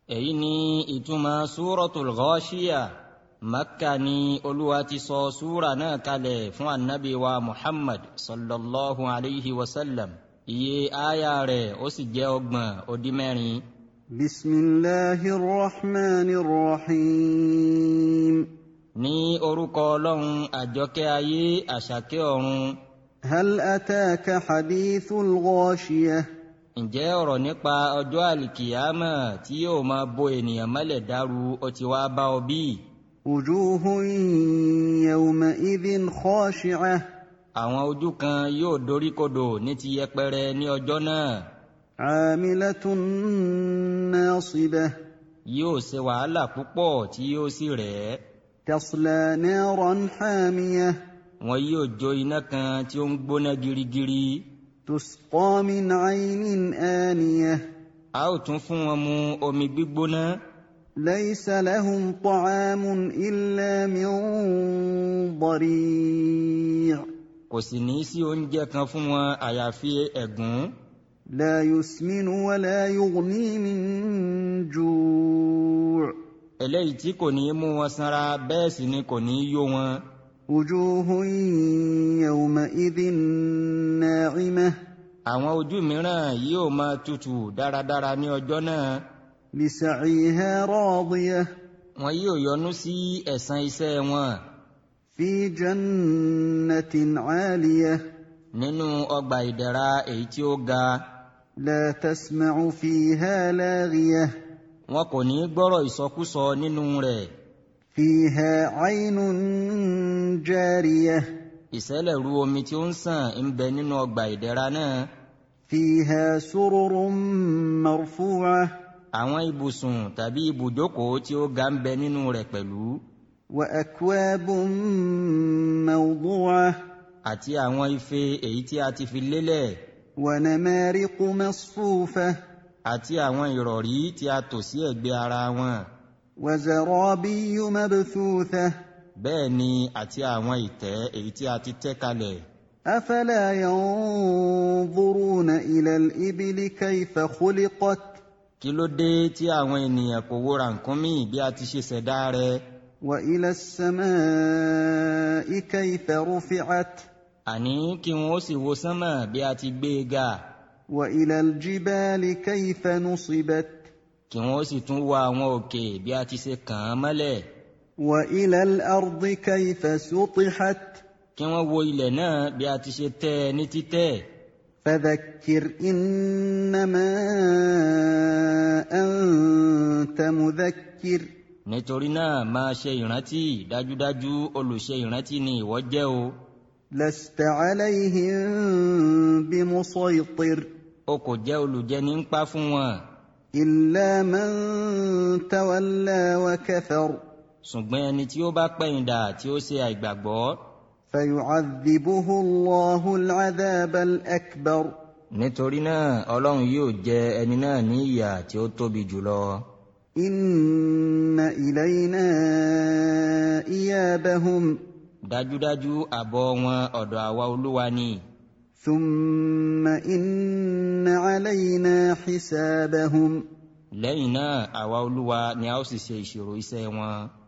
èyí ni ìtumọ̀ súratul Ghashiyah. Makka ni Olúwa ti sọ súra náà kalẹ̀ fún annabi wa Muhammad sallallahu alayhi wa sallam. Iye aya rẹ̀ ó sì jẹ́ 30. Bismillahir Rahmanir Rahim. Ní orúkọ Ọlọ́run àjọkẹ́ ayé àṣàkẹ́ ọ̀run. Hal ataka hadithul ghashiyah. Ǹjẹ́ ọ̀rọ̀ nípa ọjọ́ àlìkìyámà tí yóò máa bo ènìyàn mọ́lẹ̀ dàrú ó ti wá bá ọ bí? Wujuhun yawma'idhin khashi'ah. Àwọn ojú kan yóò doríkodò ní ti yẹpẹrẹ ní ọjọ́ náà. Amilatun nasibah. Yóò ṣe wàhálà púpọ̀ tí yóò sì rẹ̀. Tasla naran hamiyah. Wọn yóò jó iná kan tí ó ń gbóná girigiri. Tusqa min 'aynin aniyah. A ó tún fún wọn mu omi gbígbóná. Laysa lahum ta'amun illa min dari'. Kò sì ní sí oúnjẹ kan fún wọn àyàfi ẹ̀gún. La yusminu wa la yughni min ju'. Eléyìí tí kò ní mú wọn sanra bẹ́ẹ̀ sì ni kò ní yó wọn. Wujuhun yawma'idhin na'imah. Àwọn ojú mìíràn yóò máa tutù dáradára ní ọjọ́ náà. Lisa'iha radiyah. Wọn yóò yọ́nú sí ẹ̀san iṣẹ́ wọn. Fi jannatin 'aliyah. Nínú ọgbà ìdẹ̀ra èyí tí ó ga. La tasma'u fiha laghiyah. Wọn kò ní gbọ́rọ̀ ìsọkúsọ nínú rẹ̀. Fiha 'aynun jariyah. Ìṣẹ̀lẹ̀rú omi tí ó ń sàn ń bẹ nínú ọgbà ìdẹ̀ra náà. Fiha sururun marfu'ah. Àwọn ibùsùn tàbí ibùjókòó tí ó ga ń bẹ nínú rẹ̀ pẹ̀lú. Wa akwabun mawdu'ah. Àti àwọn ife èyí tí a ti fi lélẹ̀. Wa namariqu masfufah. Àti àwọn ìrọ̀rí tí a tò sí ẹ̀gbẹ́ ara wọn. Wa zarabiyyu mabthuthah. Bẹ́ẹ̀ ni àti àwọn ìtẹ́ èyí tí a ti tẹ́ kalẹ̀. Afala yanzuruna ila al-ibili kayfa khuliqat. Kí ló dé tí àwọn ènìyàn kò wo ràkúnmí bí a ti ṣe ṣẹ̀dá rẹ̀? Wa ila as-samaa'i kayfa rufi'at. Àní kí wọ́n ó sì wo sánmà bí a ti gbé e ga. Wa ila al-jibali kayfa nusibat. Kí wọ́n ó sì tún wo àwọn òkè bí a ti ṣe kàn án mọ́lẹ̀. Wa ila al-ardi kayfa sutihat. Kí wọ́n wo ilẹ̀ náà bí a ti ṣe tẹ́ ẹ ní títẹ́. Fadhakkir innama anta mudhakkir. Nítorí náà máa ṣe ìrántí, dájúdájú olùṣe ìrántí ni ìwọ jẹ́ o. Lasta alayhim bimusaytir. O kò jẹ́ olùjẹni ń pa fún wọn. Illa man tawalla wa kathar. Ṣùgbọ́n ẹni tí ó bá pẹ̀yìndà tí ó ṣe àìgbàgbọ́. Fayu'adhibuhu Allahu al-'adhab al-akbar. Nítorí náà Ọlọ́run yóò jẹ ẹni náà ní ìyà tí ó tóbi jùlọ. Inna ilayna iyabahum. Dájúdájú àbọ̀ wọn ọ̀dọ̀ àwa Olúwa ni. Thumma inna 'alayna hisabahum. Lẹ́yìn náà àwa Olúwa ni a ó sì ṣe ìṣirò iṣẹ́ wọn.